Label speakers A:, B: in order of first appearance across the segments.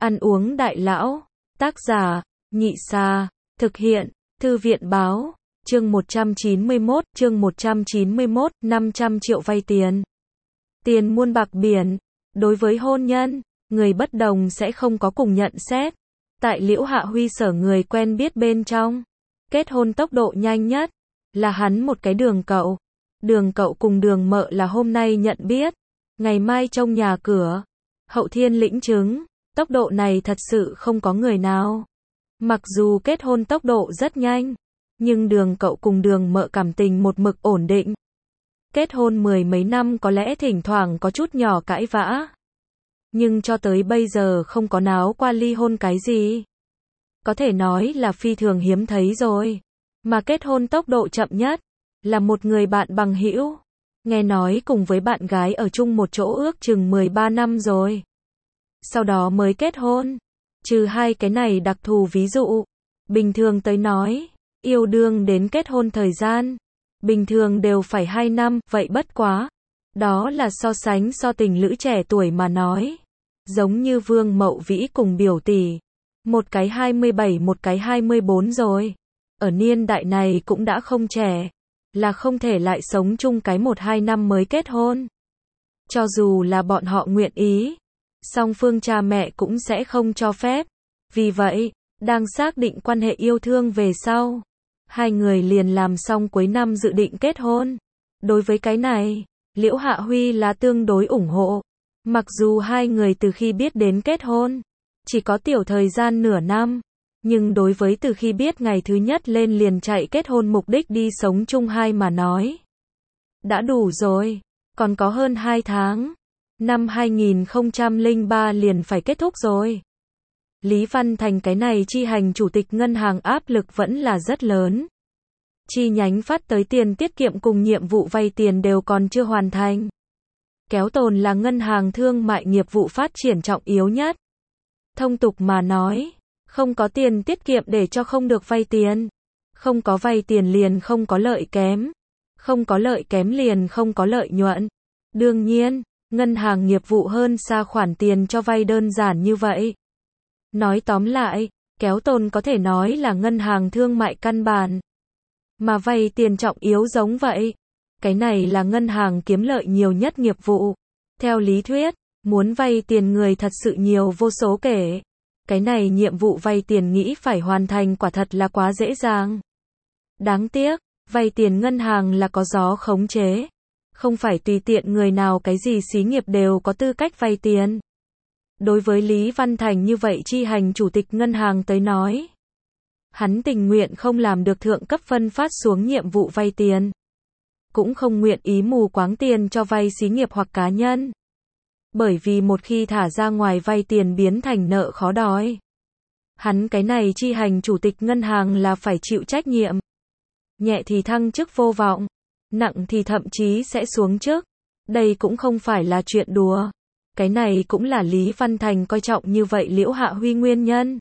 A: Ăn uống đại lão. Tác giả, Nhị Sa. Thực hiện, Thư viện Báo. Chương 191, 500 triệu vay tiền. Tiền muôn bạc biển. Đối với hôn nhân, người bất đồng sẽ không có cùng nhận xét. Tại Liễu Hạ Huy sở người quen biết bên trong, kết hôn tốc độ nhanh nhất là hắn một cái Đường Cậu. Đường Cậu cùng Đường Mợ là hôm nay nhận biết, ngày mai trông nhà cửa, hậu thiên lĩnh chứng. Tốc độ này thật sự không có người nào. Mặc dù kết hôn tốc độ rất nhanh, nhưng Đường Cậu cùng Đường Mợ cảm tình một mực ổn định. Kết hôn mười mấy năm có lẽ thỉnh thoảng có chút nhỏ cãi vã, nhưng cho tới bây giờ không có náo qua ly hôn cái gì. Có thể nói là phi thường hiếm thấy rồi. Mà kết hôn tốc độ chậm nhất là một người bạn bằng hữu, nghe nói cùng với bạn gái ở chung một chỗ ước chừng 13 năm rồi, sau đó mới kết hôn. Trừ hai cái này đặc thù ví dụ, bình thường tới nói, yêu đương đến kết hôn thời gian bình thường đều phải 2 năm, vậy bất quá. Đó là so sánh so tình lữ trẻ tuổi mà nói. Giống như Vương Mậu Vĩ cùng biểu tỷ, một cái 27 một cái 24 rồi. Ở niên đại này cũng đã không trẻ, là không thể lại sống chung cái 1-2 năm mới kết hôn. Cho dù là bọn họ nguyện ý, song phương cha mẹ cũng sẽ không cho phép. Vì vậy, đang xác định quan hệ yêu thương về sau, hai người liền làm xong cuối năm dự định kết hôn. Đối với cái này, Liễu Hạ Huy là tương đối ủng hộ. Mặc dù hai người từ khi biết đến kết hôn chỉ có tiểu thời gian nửa năm, nhưng đối với từ khi biết ngày thứ nhất lên liền chạy kết hôn mục đích đi sống chung hai mà nói, đã đủ rồi. Còn có hơn 2 tháng, năm 2003 liền phải kết thúc rồi. Lý Văn Thành cái này chi hành chủ tịch ngân hàng áp lực vẫn là rất lớn. Chi nhánh phát tới tiền tiết kiệm cùng nhiệm vụ vay tiền đều còn chưa hoàn thành. Kéo tồn là ngân hàng thương mại nghiệp vụ phát triển trọng yếu nhất. Thông tục mà nói, không có tiền tiết kiệm để cho không được vay tiền. Không có vay tiền liền không có lợi kém. Không có lợi kém liền không có lợi nhuận. Đương nhiên, ngân hàng nghiệp vụ hơn xa khoản tiền cho vay đơn giản như vậy. Nói tóm lại, kéo tồn có thể nói là ngân hàng thương mại căn bản. Mà vay tiền trọng yếu giống vậy. Cái này là ngân hàng kiếm lợi nhiều nhất nghiệp vụ. Theo lý thuyết, muốn vay tiền người thật sự nhiều vô số kể. Cái này nhiệm vụ vay tiền nghĩ phải hoàn thành quả thật là quá dễ dàng. Đáng tiếc, vay tiền ngân hàng là có gió khống chế. Không phải tùy tiện người nào cái gì xí nghiệp đều có tư cách vay tiền. Đối với Lý Văn Thành như vậy chi hành chủ tịch ngân hàng tới nói, hắn tình nguyện không làm được thượng cấp phân phát xuống nhiệm vụ vay tiền. Cũng không nguyện ý mù quáng tiền cho vay xí nghiệp hoặc cá nhân. Bởi vì một khi thả ra ngoài vay tiền biến thành nợ khó đòi. Hắn cái này chi hành chủ tịch ngân hàng là phải chịu trách nhiệm. Nhẹ thì thăng chức vô vọng, nặng thì thậm chí sẽ xuống chức. Đây cũng không phải là chuyện đùa. Cái này cũng là Lý Văn Thành coi trọng như vậy Liễu Hạ Huy nguyên nhân.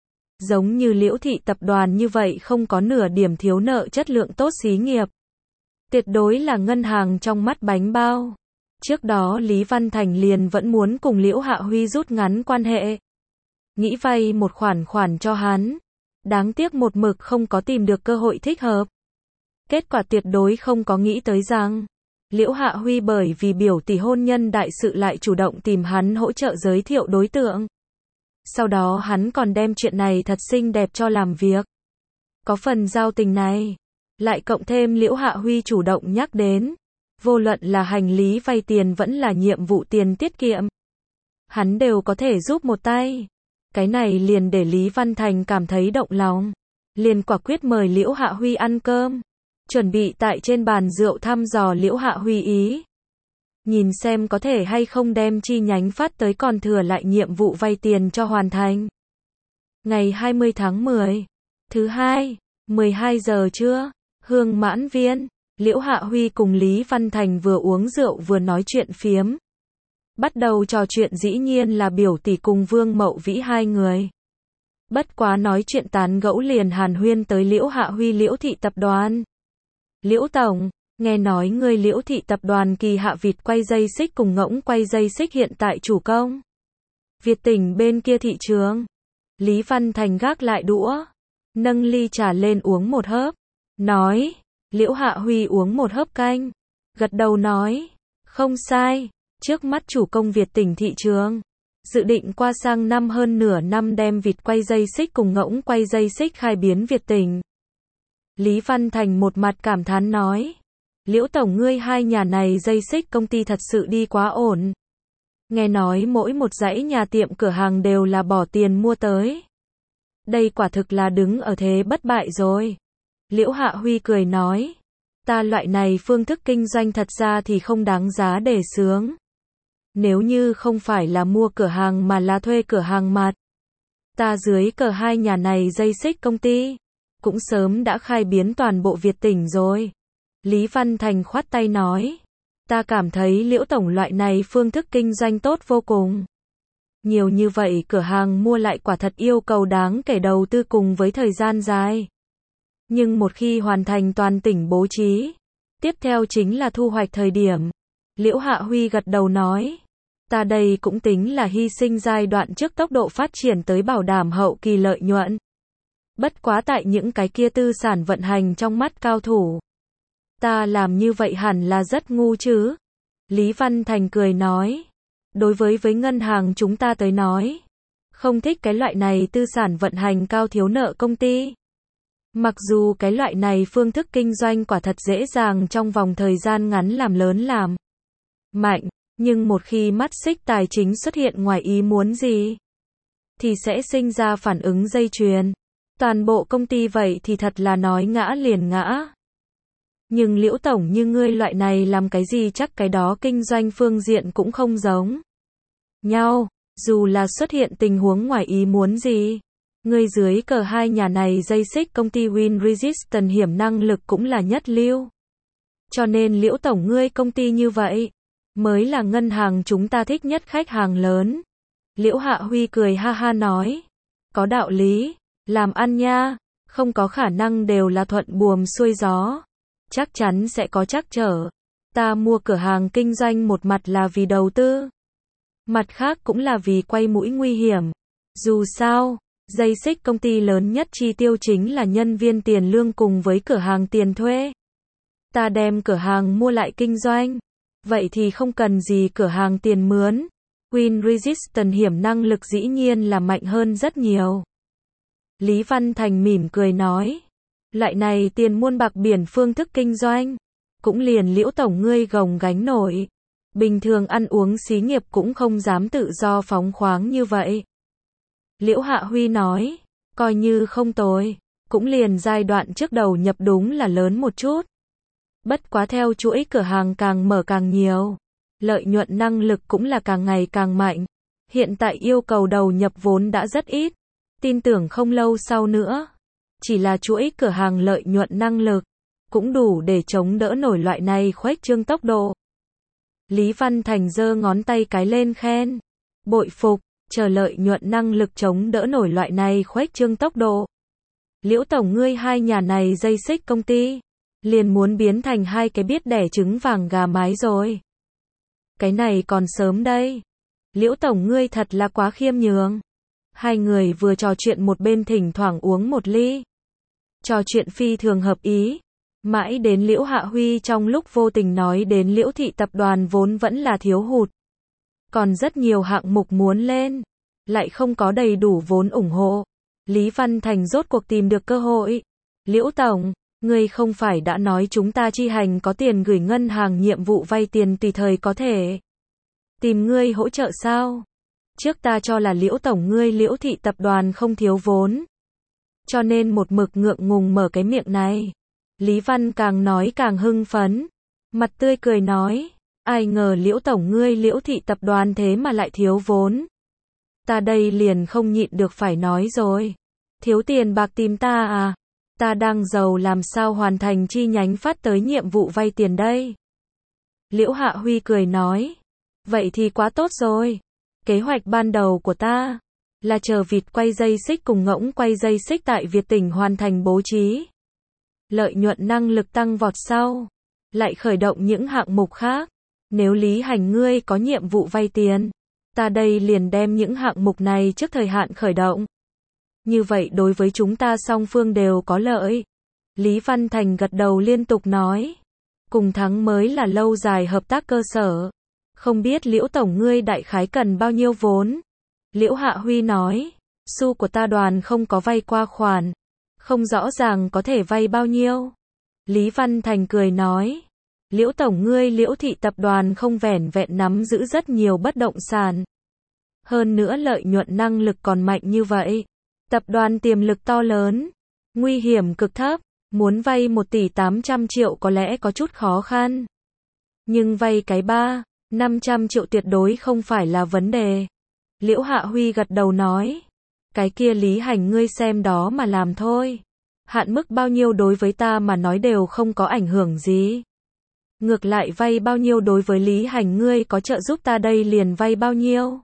A: Giống như Liễu thị tập đoàn như vậy không có nửa điểm thiếu nợ chất lượng tốt xí nghiệp. Tuyệt đối là ngân hàng trong mắt bánh bao. Trước đó Lý Văn Thành liền vẫn muốn cùng Liễu Hạ Huy rút ngắn quan hệ. Nghĩ vay một khoản cho hắn. Đáng tiếc một mực không có tìm được cơ hội thích hợp. Kết quả tuyệt đối không có nghĩ tới rằng, Liễu Hạ Huy bởi vì biểu tỷ hôn nhân đại sự lại chủ động tìm hắn hỗ trợ giới thiệu đối tượng. Sau đó hắn còn đem chuyện này thật xinh đẹp cho làm việc. Có phần giao tình này, lại cộng thêm Liễu Hạ Huy chủ động nhắc đến, vô luận là hành lý vay tiền vẫn là nhiệm vụ tiền tiết kiệm, hắn đều có thể giúp một tay. Cái này liền để Lý Văn Thành cảm thấy động lòng, liền quả quyết mời Liễu Hạ Huy ăn cơm, chuẩn bị tại trên bàn rượu thăm dò Liễu Hạ Huy ý. Nhìn xem có thể hay không đem chi nhánh phát tới còn thừa lại nhiệm vụ vay tiền cho hoàn thành. Ngày 20 tháng 10, thứ hai, 12 giờ trưa, Hương Mãn Viên, Liễu Hạ Huy cùng Lý Văn Thành vừa uống rượu vừa nói chuyện phiếm. Bắt đầu trò chuyện dĩ nhiên là biểu tỷ cùng Vương Mậu Vĩ hai người. Bất quá nói chuyện tán gẫu liền hàn huyên tới Liễu Hạ Huy Liễu thị tập đoàn. Liễu tổng, nghe nói ngươi Liễu thị tập đoàn kỳ hạ vịt quay dây xích cùng ngỗng quay dây xích hiện tại chủ công. Việt Tỉnh bên kia thị trường. Lý Văn Thành gác lại đũa, nâng ly trà lên uống một hớp, nói, Liễu Hạ Huy uống một hớp canh, gật đầu nói, không sai, trước mắt chủ công Việt Tỉnh thị trường, dự định qua sang năm hơn nửa năm đem vịt quay dây xích cùng ngỗng quay dây xích khai biến Việt Tỉnh. Lý Văn Thành một mặt cảm thán nói, Liễu Tổng ngươi hai nhà này dây xích công ty thật sự đi quá ổn. Nghe nói mỗi một dãy nhà tiệm cửa hàng đều là bỏ tiền mua tới. Đây quả thực là đứng ở thế bất bại rồi. Liễu Hạ Huy cười nói, ta loại này phương thức kinh doanh thật ra thì không đáng giá để sướng. Nếu như không phải là mua cửa hàng mà là thuê cửa hàng mặt, ta dưới cờ hai nhà này dây xích công ty, cũng sớm đã khai biến toàn bộ Việt Tỉnh rồi. Lý Văn Thành khoát tay nói, ta cảm thấy Liễu Tổng loại này phương thức kinh doanh tốt vô cùng. Nhiều như vậy cửa hàng mua lại quả thật yêu cầu đáng kể đầu tư cùng với thời gian dài. Nhưng một khi hoàn thành toàn tỉnh bố trí, tiếp theo chính là thu hoạch thời điểm. Liễu Hạ Huy gật đầu nói, ta đây cũng tính là hy sinh giai đoạn trước tốc độ phát triển tới bảo đảm hậu kỳ lợi nhuận. Bất quá tại những cái kia tư sản vận hành trong mắt cao thủ, ta làm như vậy hẳn là rất ngu chứ. Lý Văn Thành cười nói, đối với ngân hàng chúng ta tới nói, không thích cái loại này tư sản vận hành cao thiếu nợ công ty. Mặc dù cái loại này phương thức kinh doanh quả thật dễ dàng trong vòng thời gian ngắn làm lớn làm mạnh, nhưng một khi mắt xích tài chính xuất hiện ngoài ý muốn gì, thì sẽ sinh ra phản ứng dây chuyền. Toàn bộ công ty vậy thì thật là nói ngã liền ngã. Nhưng Liễu Tổng như ngươi loại này làm cái gì chắc cái đó kinh doanh phương diện cũng không giống nhau, dù là xuất hiện tình huống ngoài ý muốn gì. Ngươi dưới cờ hai nhà này dây xích công ty Win Resistance hiểm năng lực cũng là nhất lưu. Cho nên Liễu Tổng ngươi công ty như vậy, mới là ngân hàng chúng ta thích nhất khách hàng lớn. Liễu Hạ Huy cười ha ha nói, có đạo lý, làm ăn nha, không có khả năng đều là thuận buồm xuôi gió. Chắc chắn sẽ có trắc trở. Ta mua cửa hàng kinh doanh một mặt là vì đầu tư, mặt khác cũng là vì quay mũi nguy hiểm. Dù sao, dây xích công ty lớn nhất chi tiêu chính là nhân viên tiền lương cùng với cửa hàng tiền thuê. Ta đem cửa hàng mua lại kinh doanh, vậy thì không cần gì cửa hàng tiền mướn. Win Resistance hiểm năng lực dĩ nhiên là mạnh hơn rất nhiều. Lý Văn Thành mỉm cười nói, loại này tiền muôn bạc biển phương thức kinh doanh, cũng liền Liễu Tổng ngươi gồng gánh nổi. Bình thường ăn uống xí nghiệp cũng không dám tự do phóng khoáng như vậy. Liễu Hạ Huy nói, coi như không tồi, cũng liền giai đoạn trước đầu nhập đúng là lớn một chút. Bất quá theo chuỗi cửa hàng càng mở càng nhiều, lợi nhuận năng lực cũng là càng ngày càng mạnh. Hiện tại yêu cầu đầu nhập vốn đã rất ít, tin tưởng không lâu sau nữa, chỉ là chuỗi cửa hàng lợi nhuận năng lực, cũng đủ để chống đỡ nổi loại này khuếch trương tốc độ. Lý Văn Thành giơ ngón tay cái lên khen, bội phục, chờ lợi nhuận năng lực chống đỡ nổi loại này khuếch trương tốc độ. Liễu Tổng ngươi hai nhà này dây xích công ty, liền muốn biến thành hai cái biết đẻ trứng vàng gà mái rồi. Cái này còn sớm đây. Liễu Tổng ngươi thật là quá khiêm nhường. Hai người vừa trò chuyện một bên thỉnh thoảng uống một ly. Trò chuyện phi thường hợp ý. Mãi đến Liễu Hạ Huy trong lúc vô tình nói đến Liễu thị tập đoàn vốn vẫn là thiếu hụt. Còn rất nhiều hạng mục muốn lên, lại không có đầy đủ vốn ủng hộ. Lý Văn Thành rốt cuộc tìm được cơ hội. Liễu Tổng, ngươi không phải đã nói chúng ta chi hành có tiền gửi ngân hàng nhiệm vụ vay tiền tùy thời có thể tìm ngươi hỗ trợ sao? Trước ta cho là Liễu Tổng ngươi Liễu thị tập đoàn không thiếu vốn, cho nên một mực ngượng ngùng mở cái miệng này. Lý Văn càng nói càng hưng phấn, mặt tươi cười nói, ai ngờ Liễu Tổng ngươi Liễu thị tập đoàn thế mà lại thiếu vốn. Ta đây liền không nhịn được phải nói rồi. Thiếu tiền bạc tìm ta à? Ta đang giàu làm sao hoàn thành chi nhánh phát tới nhiệm vụ vay tiền đây? Liễu Hạ Huy cười nói, vậy thì quá tốt rồi. Kế hoạch ban đầu của ta là chờ vịt quay dây xích cùng ngỗng quay dây xích tại Việt Tỉnh hoàn thành bố trí, lợi nhuận năng lực tăng vọt sau, lại khởi động những hạng mục khác. Nếu Lý Hành ngươi có nhiệm vụ vay tiền, Ta đây liền đem những hạng mục này trước thời hạn khởi động. Như vậy đối với chúng ta song phương đều có lợi. Lý Văn Thành gật đầu liên tục nói. Cùng thắng mới là lâu dài hợp tác cơ sở. Không biết Liễu Tổng ngươi đại khái cần bao nhiêu vốn? Liễu Hạ Huy nói. Xu của ta đoàn không có vay qua khoản. Không rõ ràng có thể vay bao nhiêu. Lý Văn Thành cười nói. Liễu Tổng ngươi Liễu Thị Tập đoàn không vẻn vẹn nắm giữ rất nhiều bất động sản. Hơn nữa lợi nhuận năng lực còn mạnh như vậy. Tập đoàn tiềm lực to lớn. Nguy hiểm cực thấp. Muốn vay 1 tỷ 800 triệu có lẽ có chút khó khăn. Nhưng vay cái 500 triệu tuyệt đối không phải là vấn đề. Liễu Hạ Huy gật đầu nói. Cái kia Lý Hành ngươi xem đó mà làm thôi. Hạn mức bao nhiêu đối với ta mà nói đều không có ảnh hưởng gì. Ngược lại vay bao nhiêu đối với Lý Hành ngươi có trợ giúp ta đây liền vay bao nhiêu.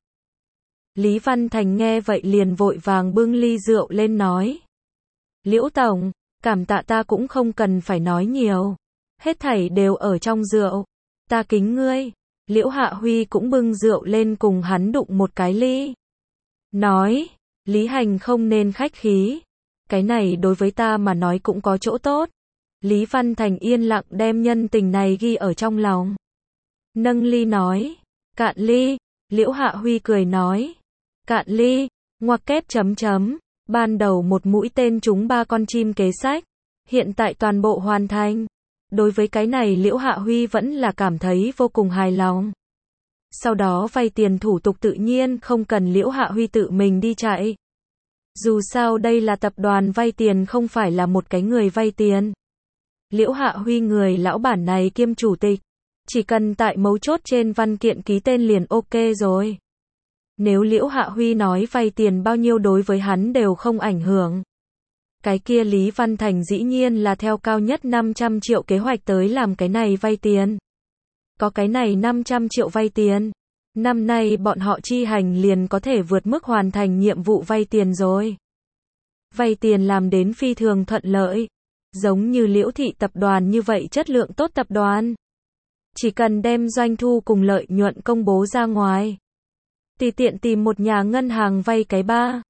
A: Lý Văn Thành nghe vậy liền vội vàng bưng ly rượu lên nói. Liễu Tổng, cảm tạ ta cũng không cần phải nói nhiều. Hết thảy đều ở trong rượu. Ta kính ngươi. Liễu Hạ Huy cũng bưng rượu lên cùng hắn đụng một cái ly. Nói, Lý Hành không nên khách khí. Cái này đối với ta mà nói cũng có chỗ tốt. Lý Văn Thành yên lặng đem nhân tình này ghi ở trong lòng. Nâng ly nói, cạn ly. Liễu Hạ Huy cười nói, cạn ly, ngoặc kép chấm chấm. Ban đầu một mũi tên trúng 3 con chim kế sách. Hiện tại toàn bộ hoàn thành. Đối với cái này Liễu Hạ Huy vẫn là cảm thấy vô cùng hài lòng. Sau đó vay tiền thủ tục tự nhiên không cần Liễu Hạ Huy tự mình đi chạy. Dù sao đây là tập đoàn vay tiền không phải là một cái người vay tiền. Liễu Hạ Huy người lão bản này kiêm chủ tịch. Chỉ cần tại mấu chốt trên văn kiện ký tên liền ok rồi. Nếu Liễu Hạ Huy nói vay tiền bao nhiêu đối với hắn đều không ảnh hưởng. Cái kia Lý Văn Thành dĩ nhiên là theo cao nhất 500 triệu kế hoạch tới làm cái này vay tiền. Có cái này 500 triệu vay tiền. Năm nay bọn họ chi hành liền có thể vượt mức hoàn thành nhiệm vụ vay tiền rồi. Vay tiền làm đến phi thường thuận lợi. Giống như Liễu Thị Tập đoàn như vậy chất lượng tốt tập đoàn. Chỉ cần đem doanh thu cùng lợi nhuận công bố ra ngoài. Tùy tiện tìm một nhà ngân hàng vay cái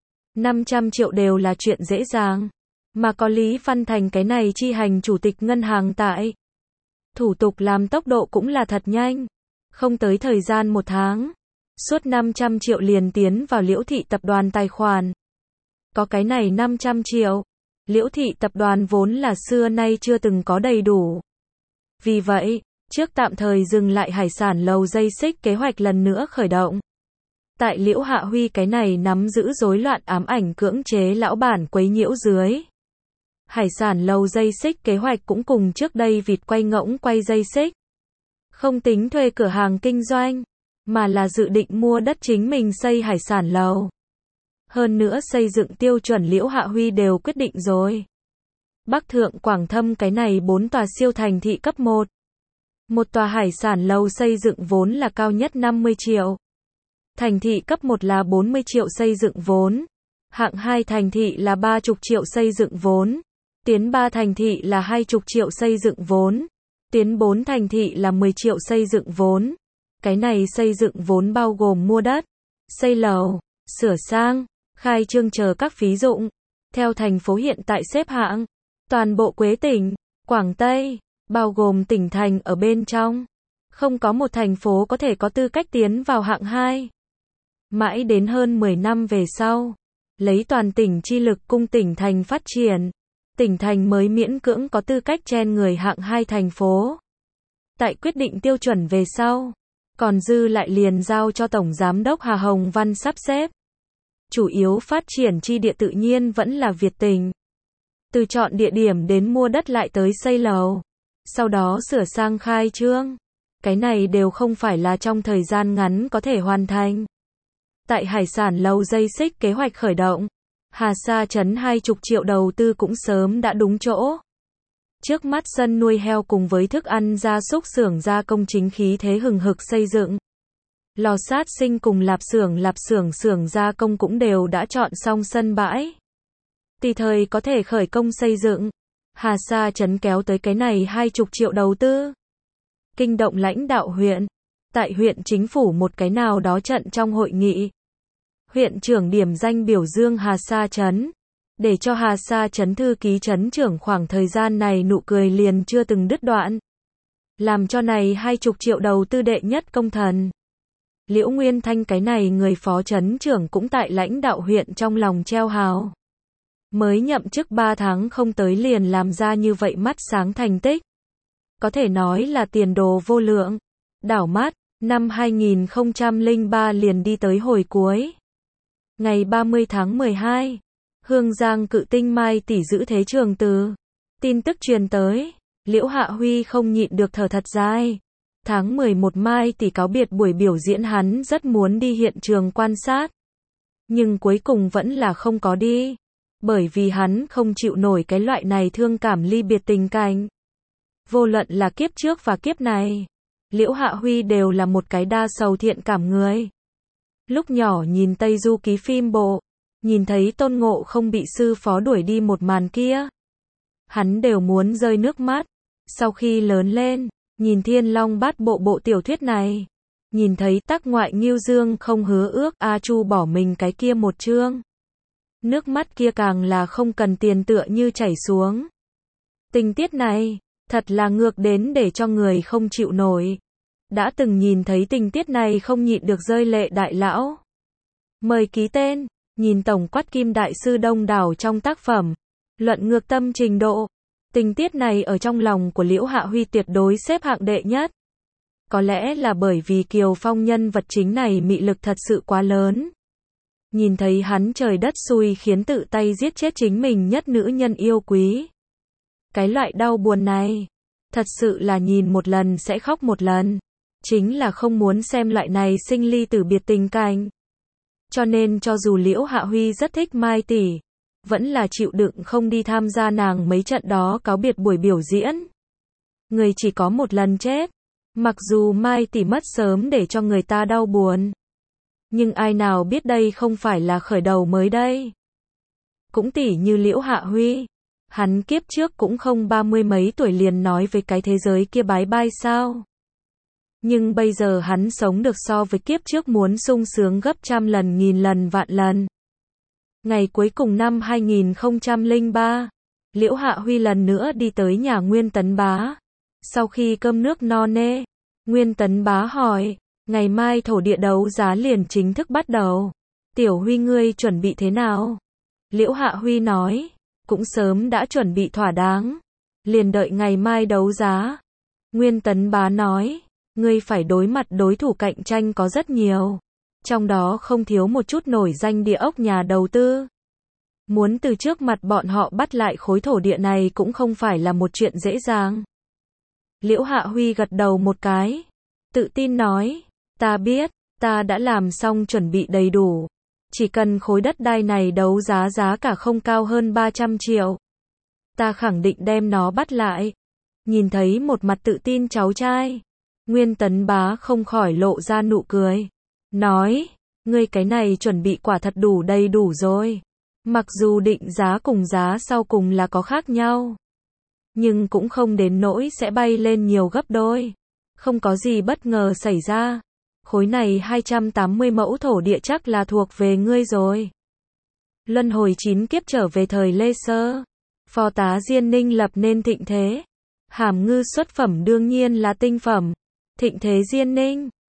A: 500 triệu đều là chuyện dễ dàng. Mà có Lý Văn Thành cái này chi hành chủ tịch ngân hàng tại. Thủ tục làm tốc độ cũng là thật nhanh. Không tới thời gian 1 tháng. Suốt 500 triệu liền tiến vào Liễu Thị Tập đoàn tài khoản. Có cái này 500 triệu. Liễu Thị Tập đoàn vốn là xưa nay chưa từng có đầy đủ. Vì vậy, trước tạm thời dừng lại hải sản lầu dây xích kế hoạch lần nữa khởi động. Tại Liễu Hạ Huy cái này nắm giữ rối loạn ám ảnh cưỡng chế lão bản quấy nhiễu dưới. Hải sản lầu dây xích kế hoạch cũng cùng trước đây vịt quay ngỗng quay dây xích. Không tính thuê cửa hàng kinh doanh, mà là dự định mua đất chính mình xây hải sản lầu. Hơn nữa xây dựng tiêu chuẩn Liễu Hạ Huy đều quyết định rồi. Bắc Thượng Quảng Thâm cái này 4 tòa siêu thành thị cấp 1. Một tòa hải sản lầu xây dựng vốn là cao nhất 50 triệu. Thành thị cấp 1 là 40 triệu xây dựng vốn. Hạng 2 thành thị là 30 triệu xây dựng vốn. Tiến 3 thành thị là 20 triệu xây dựng vốn. Tiến 4 thành thị là 10 triệu xây dựng vốn. Cái này xây dựng vốn bao gồm mua đất, xây lầu, sửa sang, khai trương chờ các phí dụng. Theo thành phố hiện tại xếp hạng, toàn bộ Quế tỉnh, Quảng Tây, bao gồm tỉnh thành ở bên trong. Không có một thành phố có thể có tư cách tiến vào hạng 2. Mãi đến hơn 10 năm về sau, lấy toàn tỉnh chi lực cung tỉnh thành phát triển. Tỉnh thành mới miễn cưỡng có tư cách chen người hạng 2 thành phố. Tại quyết định tiêu chuẩn về sau, còn dư lại liền giao cho Tổng Giám đốc Hà Hồng Văn sắp xếp. Chủ yếu phát triển chi địa tự nhiên vẫn là Việt tỉnh. Từ chọn địa điểm đến mua đất lại tới xây lầu. Sau đó sửa sang khai trương. Cái này đều không phải là trong thời gian ngắn có thể hoàn thành. Tại hải sản lầu dây xích kế hoạch khởi động. Hà Sa Trấn 20 triệu đầu tư cũng sớm đã đúng chỗ. Trước mắt sân nuôi heo cùng với thức ăn gia súc xưởng gia công chính khí thế hừng hực xây dựng. Lò sát sinh cùng lạp xưởng gia công cũng đều đã chọn xong sân bãi. Tùy thời có thể khởi công xây dựng. Hà Sa Trấn kéo tới cái này 20 triệu đầu tư. Kinh động lãnh đạo huyện. Tại huyện chính phủ một cái nào đó trận trong hội nghị, huyện trưởng điểm danh biểu dương Hà Sa Trấn, để cho Hà Sa Trấn thư ký trấn trưởng khoảng thời gian này nụ cười liền chưa từng đứt đoạn. Làm cho này 20 triệu đầu tư đệ nhất công thần. Liễu Nguyên Thanh cái này người phó trấn trưởng cũng tại lãnh đạo huyện trong lòng treo hào. Mới nhậm chức 3 tháng không tới liền làm ra như vậy mắt sáng thành tích. Có thể nói là tiền đồ vô lượng. Đảo mắt, năm 2003 liền đi tới hồi cuối. Ngày 30 tháng 12, Hương Giang cự tinh Mai tỷ giữ thế trường từ. Tin tức truyền tới, Liễu Hạ Huy không nhịn được thở thật dài. Tháng 11 Mai tỷ cáo biệt buổi biểu diễn hắn rất muốn đi hiện trường quan sát. Nhưng cuối cùng vẫn là không có đi. Bởi vì hắn không chịu nổi cái loại này thương cảm ly biệt tình cảnh. Vô luận là kiếp trước và kiếp này, Liễu Hạ Huy đều là một cái đa sầu thiện cảm người. Lúc nhỏ nhìn Tây Du Ký phim bộ, nhìn thấy Tôn Ngộ không bị sư phó đuổi đi một màn kia, hắn đều muốn rơi nước mắt. Sau khi lớn lên, nhìn Thiên Long Bát Bộ bộ tiểu thuyết này, nhìn thấy Tắc Ngoại Ngưu Dương không hứa ước A Chu bỏ mình cái kia một chương, nước mắt kia càng là không cần tiền tựa như chảy xuống. Tình tiết này, thật là ngược đến để cho người không chịu nổi. Đã từng nhìn thấy tình tiết này không nhịn được rơi lệ đại lão. Mời ký tên, nhìn tổng quát Kim Đại Sư đông đảo trong tác phẩm, luận ngược tâm trình độ. Tình tiết này ở trong lòng của Liễu Hạ Huy tuyệt đối xếp hạng đệ nhất. Có lẽ là bởi vì Kiều Phong nhân vật chính này mị lực thật sự quá lớn. Nhìn thấy hắn trời đất xui khiến tự tay giết chết chính mình nhất nữ nhân yêu quý. Cái loại đau buồn này, thật sự là nhìn một lần sẽ khóc một lần. Chính là không muốn xem loại này sinh ly tử biệt tình cảnh. Cho nên cho dù Liễu Hạ Huy rất thích Mai tỷ, vẫn là chịu đựng không đi tham gia nàng mấy trận đó cáo biệt buổi biểu diễn. Người chỉ có một lần chết. Mặc dù Mai tỷ mất sớm để cho người ta đau buồn, nhưng ai nào biết đây không phải là khởi đầu mới đây. Cũng tỉ như Liễu Hạ Huy, hắn kiếp trước cũng không 30 mấy tuổi liền nói với cái thế giới kia bái bai sao. Nhưng bây giờ hắn sống được so với kiếp trước muốn sung sướng gấp trăm lần nghìn lần vạn lần. Ngày cuối cùng năm 2003, Liễu Hạ Huy lần nữa đi tới nhà Nguyên Tấn Bá. Sau khi cơm nước no nê, Nguyên Tấn Bá hỏi, ngày mai thổ địa đấu giá liền chính thức bắt đầu. Tiểu Huy ngươi chuẩn bị thế nào? Liễu Hạ Huy nói, cũng sớm đã chuẩn bị thỏa đáng. Liền đợi ngày mai đấu giá. Nguyên Tấn Bá nói, ngươi phải đối mặt đối thủ cạnh tranh có rất nhiều. Trong đó không thiếu một chút nổi danh địa ốc nhà đầu tư. Muốn từ trước mặt bọn họ bắt lại khối thổ địa này cũng không phải là một chuyện dễ dàng. Liễu Hạ Huy gật đầu một cái, tự tin nói, ta biết, ta đã làm xong chuẩn bị đầy đủ. Chỉ cần khối đất đai này đấu giá giá cả không cao hơn 300 triệu. Ta khẳng định đem nó bắt lại. Nhìn thấy một mặt tự tin cháu trai, Nguyên Tấn Bá không khỏi lộ ra nụ cười. Nói, ngươi cái này chuẩn bị quả thật đủ đầy đủ rồi. Mặc dù định giá cùng giá sau cùng là có khác nhau, nhưng cũng không đến nỗi sẽ bay lên nhiều gấp đôi. Không có gì bất ngờ xảy ra. Khối này 280 mẫu thổ địa chắc là thuộc về ngươi rồi. Luân hồi 9 kiếp trở về thời Lê Sơ. Phò tá Diên Ninh lập nên thịnh thế. Hàm ngư xuất phẩm đương nhiên là tinh phẩm. Thịnh thế Diên Ninh.